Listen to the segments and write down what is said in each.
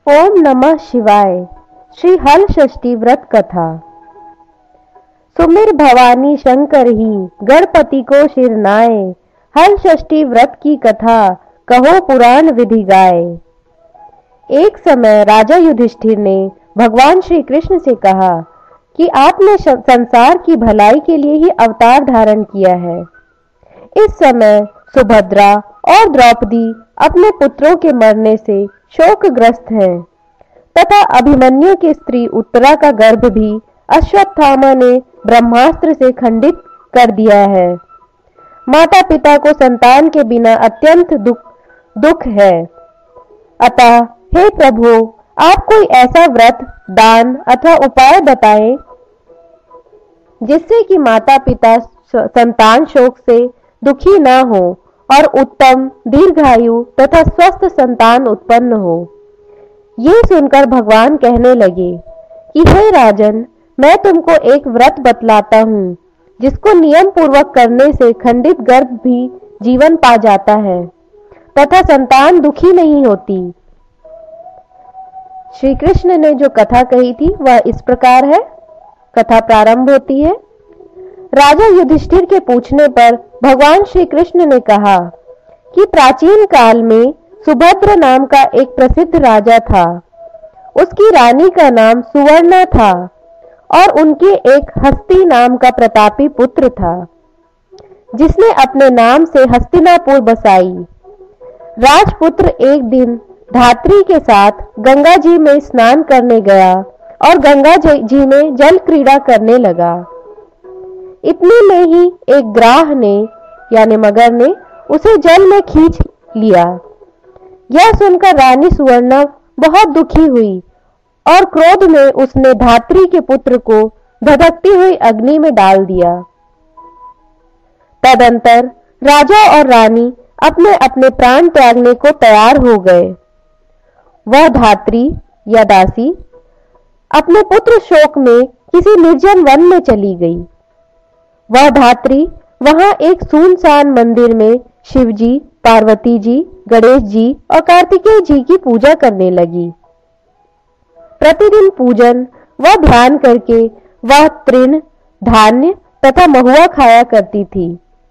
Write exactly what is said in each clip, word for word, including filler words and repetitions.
ओम नमः शिवाय। श्री हल षष्ठी व्रत कथा। सुमिर भवानी शंकर ही गणपति को शिरनाए, हल षष्ठी व्रत की कथा कहो पुराण विधि गाए। एक समय राजा युधिष्ठिर ने भगवान श्री कृष्ण से कहा कि आपने संसार की भलाई के लिए ही अवतार धारण किया है। इस समय सुभद्रा और द्रौपदी अपने पुत्रों के मरने से शोकग्रस्त हैं तथा अभिमन्यु की स्त्री उत्तरा का गर्भ भी अश्वत्थामा ने ब्रह्मास्त्र से खंडित कर दिया है। माता पिता को संतान के बिना अत्यंत दुख दुख है। अतः हे प्रभु, आप कोई ऐसा व्रत, दान अथवा उपाय बताएं जिससे कि माता पिता संतान शोक से दुखी न हो और उत्तम दीर्घायु तथा स्वस्थ संतान उत्पन्न हो। ये सुनकर भगवान कहने लगे कि हे राजन, मैं तुमको एक व्रत बतलाता हूँ जिसको नियम पूर्वक करने से खंडित गर्भ भी जीवन पा जाता है तथा संतान दुखी नहीं होती। श्री कृष्ण ने जो कथा कही थी वह इस प्रकार है। कथा प्रारंभ होती है। राजा युधिष्ठिर के पूछने पर भगवान श्री कृष्ण ने कहा कि प्राचीन काल में सुभद्र नाम का एक प्रसिद्ध राजा था। उसकी रानी का नाम सुवर्णा था और उनके एक हस्ती नाम का प्रतापी पुत्र था जिसने अपने नाम से हस्तिनापुर बसाई। राजपुत्र एक दिन धात्री के साथ गंगा जी में स्नान करने गया और गंगा जी में जल क्रीड़ा करने लगा। इतने में ही एक ग्राह ने यानी मगर ने उसे जल में खींच लिया। यह सुनकर रानी सुवर्णा बहुत दुखी हुई और क्रोध में उसने धात्री के पुत्र को धधकती हुई अग्नि में डाल दिया। तदंतर राजा और रानी अपने अपने प्राण त्यागने को तैयार हो गए। वह धात्री या दासी अपने पुत्र शोक में किसी निर्जन वन में चली गई। वह धात्री वहां एक सुनसान मंदिर में शिवजी, पार्वती जी, गणेश जी और कार्तिकेय जी की पूजा करने लगी। प्रतिदिन पूजन व ध्यान करके वह तृण, धान्य तथा महुआ खाया करती थी।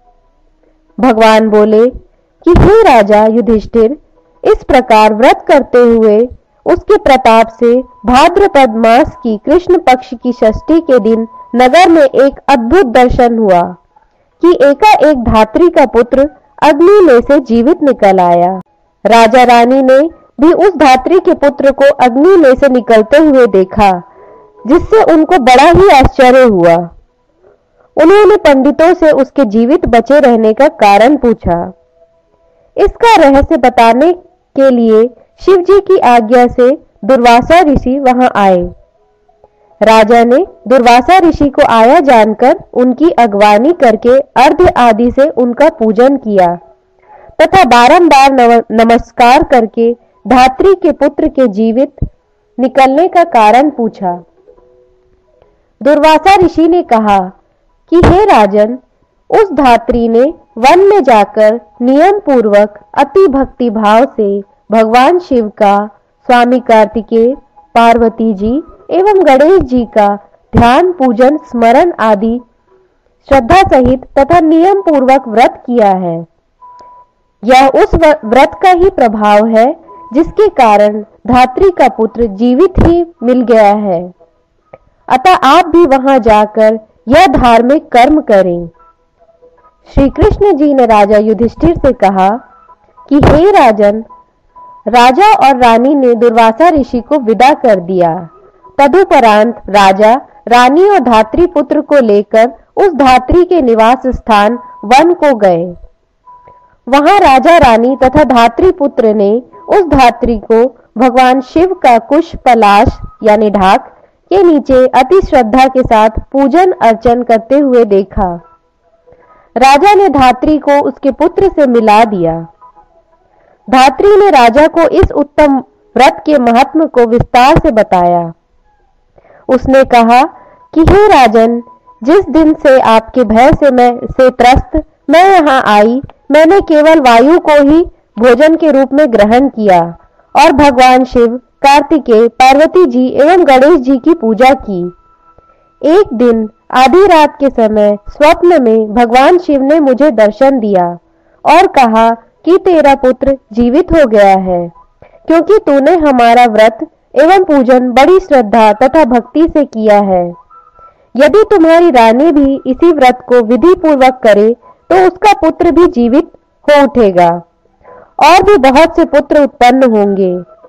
भगवान बोले कि हे राजा युधिष्ठिर, इस प्रकार व्रत करते हुए उसके प्रताप से भाद्रपद मास की कृष्ण पक्ष की षष्ठी के दिन नगर में एक अद्भुत दर्शन हुआ कि एकाएक धात्री का पुत्र अग्नि में से जीवित निकल आया। राजा रानी ने भी उस धात्री के पुत्र को अग्नि में से निकलते हुए देखा, जिससे उनको बड़ा ही आश्चर्य हुआ। उन्होंने पंडितों से उसके जीवित बचे रहने का कारण पूछा। इसका रहस्य बताने के लिए शिव जी की आज्ञा से दुर्वासा ऋषि वहां आए। राजा ने दुर्वासा ऋषि को आया जानकर उनकी अगवानी करके अर्घ्य आदि से उनका पूजन किया तथा बारंबार नमस्कार करके धात्री के पुत्र के जीवित निकलने का कारण पूछा। दुर्वासा ऋषि ने कहा कि हे राजन, उस धात्री ने वन में जाकर नियम पूर्वक अति भक्ति भाव से भगवान शिव का, स्वामी कार्तिकेय, पार्वती जी एवं गणेश जी का ध्यान, पूजन, स्मरण आदि श्रद्धा सहित तथा नियम पूर्वक व्रत किया है। यह उस व्रत का ही प्रभाव है जिसके कारण धात्री का पुत्र जीवित ही मिल गया है। अतः आप भी वहां जाकर यह धार्मिक कर्म करें। श्री कृष्ण जी ने राजा युधिष्ठिर से कहा कि हे राजन, राजा और रानी ने दुर्वासा ऋषि को विदा कर दिया। तदुपरांत राजा, रानी और धात्री पुत्र को लेकर उस धात्री के निवास स्थान वन को गए। वहां राजा, रानी तथा धात्री पुत्र ने उस धात्री को भगवान शिव का कुश पलाश यानी ढाक के नीचे अति श्रद्धा के साथ पूजन अर्चन करते हुए देखा। राजा ने धात्री को उसके पुत्र से मिला दिया। धात्री ने राजा को इस उत्तम व्रत के महत्व को विस्तार से बताया। उसने कहा कि हे राजन, जिस दिन से आपके भय से मैं से त्रस्त मैं यहाँ आई, मैंने केवल वायु को ही भोजन के रूप में ग्रहण किया और भगवान शिव कार्तिकेय, पार्वती जी एवं गणेश जी की पूजा की। एक दिन आधी रात के समय स्वप्न में भगवान शिव ने मुझे दर्शन दिया और कहा कि तेरा पुत्र जीवित हो गया है, क्योंकि तूने हमारा व्रत एवं पूजन बड़ी श्रद्धा तथा भक्ति से किया है। यदि तुम्हारी रानी भी इसी व्रत को विधि पूर्वक करे तो उसका पुत्र भी जीवित हो उठेगा और भी बहुत से पुत्र उत्पन्न होंगे।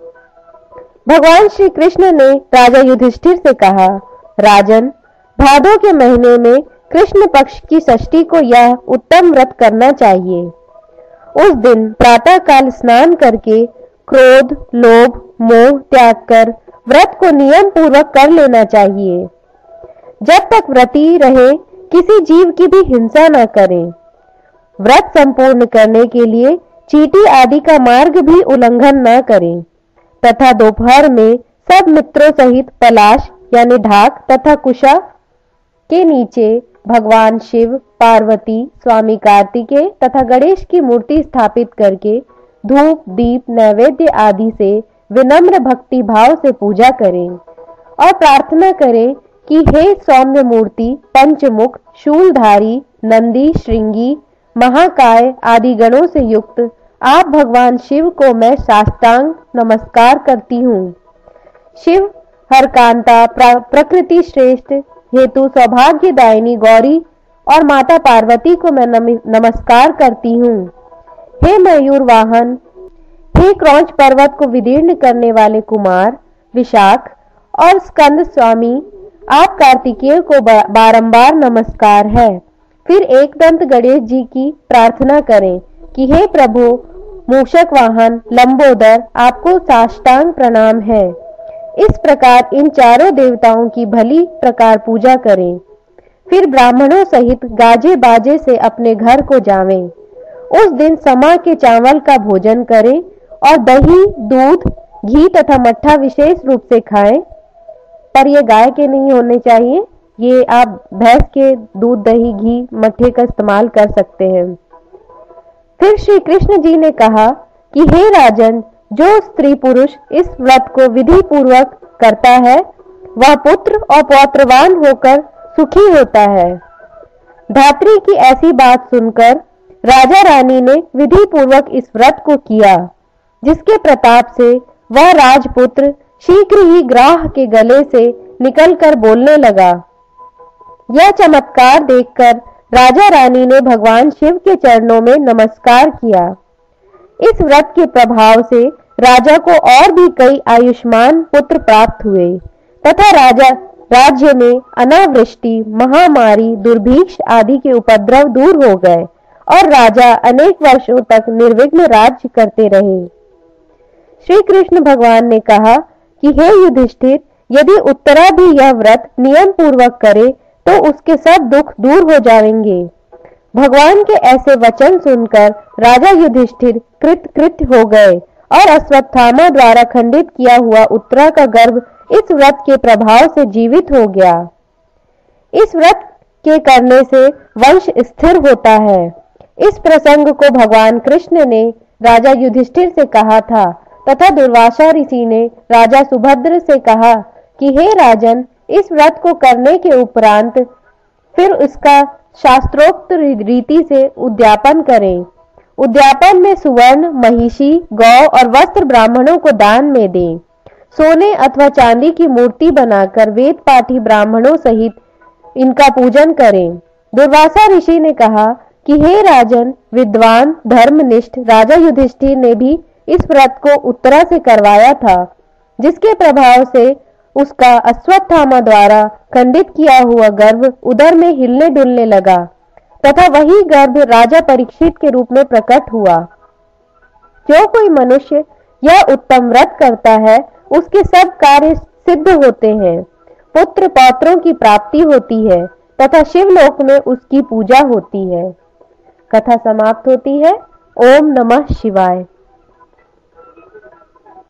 भगवान श्री कृष्ण ने राजा युधिष्ठिर से कहा, राजन, भादों के महीने में कृष्ण पक्ष की षष्ठी को यह उत्तम व्रत करना चाहिए। उस दिन प्रातः काल स्नान करके क्रोध, लोभ, मोह त्याग कर व्रत को नियम पूर्वक कर लेना चाहिए। जब तक व्रती रहे किसी जीव की भी हिंसा न करें। व्रत संपूर्ण करने के लिए चींटी आदि का मार्ग भी उल्लंघन न करें तथा दोपहर में सब मित्रों सहित पलाश यानी ढाक तथा कुशा के नीचे भगवान शिव, पार्वती, स्वामी कार्तिकेय तथा गणेश की मूर्ति स्थापित करके धूप, दीप, नैवेद्य आदि से विनम्र भक्ति भाव से पूजा करें और प्रार्थना करें कि हे सौम्य मूर्ति, पंचमुख, शूलधारी, नंदी, श्रृंगी, महाकाय आदि गणों से युक्त आप भगवान शिव को मैं साष्टांग नमस्कार करती हूँ। शिव, हरकांता, प्रकृति श्रेष्ठ हेतु सौभाग्यदायिनी गौरी और माता पार्वती को मैं नमस्कार करती हूँ। हे मयूर वाहन, हे क्रौंच पर्वत को विदीर्ण करने वाले कुमार, विशाख और स्कंद स्वामी, आप कार्तिकेय को बारंबार नमस्कार है। फिर एक दंत गणेश जी की प्रार्थना करें कि हे प्रभु मूषक वाहन लंबोदर, आपको साष्टांग प्रणाम है। इस प्रकार इन चारों देवताओं की भली प्रकार पूजा करें। फिर ब्राह्मणों सहित गाजे बाजे से अपने घर को जावें। उस दिन समा के चावल का भोजन करें और दही, दूध, घी तथा मट्ठा विशेष रूप से खाएं, पर ये गाय के नहीं होने चाहिए। ये आप भैंस के दूध, दही, घी, मट्ठे का इस्तेमाल कर सकते हैं। फिर श्री कृष्ण जी ने कहा कि हे राजन, जो स्त्री पुरुष इस व्रत को विधि पूर्वक करता है वह पुत्र और पौत्रवान होकर सुखी होता है। धात्री की ऐसी बात सुनकर राजा रानी ने विधि पूर्वक इस व्रत को किया, जिसके प्रताप से वह राजपुत्र शीघ्र ही ग्राह के गले से निकलकर बोलने लगा। यह चमत्कार देखकर राजा रानी ने भगवान शिव के चरणों में नमस्कार किया। इस व्रत के प्रभाव से राजा को और भी कई आयुष्मान पुत्र प्राप्त हुए तथा राजा राज्य में अनावृष्टि, महामारी, दुर्भिक्ष आदि के उपद्रव दूर हो गए और राजा अनेक वर्षों तक निर्विघ्न राज्य करते रहे। श्री कृष्ण भगवान ने कहा कि हे युधिष्ठिर, यदि उत्तरा भी यह व्रत नियम पूर्वक करे तो उसके सब दुख दूर हो जाएंगे। भगवान के ऐसे वचन सुनकर राजा युधिष्ठिर कृत कृत्य हो गए और अश्वत्थामा द्वारा खंडित किया हुआ उत्तरा का गर्भ इस व्रत के प्रभाव से जीवित हो गया। इस व्रत के करने से वंश स्थिर होता है। इस प्रसंग को भगवान कृष्ण ने राजा युधिष्ठिर से कहा था तथा दुर्वासा ऋषि ने राजा सुभद्र से कहा कि हे राजन, इस व्रत को करने के उपरांत फिर इसका शास्त्रोक्त रीति से उद्यापन करें। उद्यापन में सुवर्ण, महिषी, गौ और वस्त्र ब्राह्मणों को दान में दें। सोने अथवा चांदी की मूर्ति बनाकर वेद पाठी ब्राह्मणों सहित इनका पूजन करें। दुर्वासा ऋषि ने कहा कि हे राजन, विद्वान धर्मनिष्ठ राजा युधिष्ठिर ने भी इस व्रत को उत्तरा से करवाया था, जिसके प्रभाव से उसका अश्वत्थामा द्वारा खंडित किया हुआ गर्भ उदर में हिलने डुलने लगा तथा वही गर्भ राजा परीक्षित के रूप में प्रकट हुआ। जो कोई मनुष्य यह उत्तम व्रत करता है उसके सब कार्य सिद्ध होते हैं, पुत्र पौत्रों की प्राप्ति होती है तथा शिवलोक में उसकी पूजा होती है। कथा समाप्त होती है। ओम नमः शिवाय।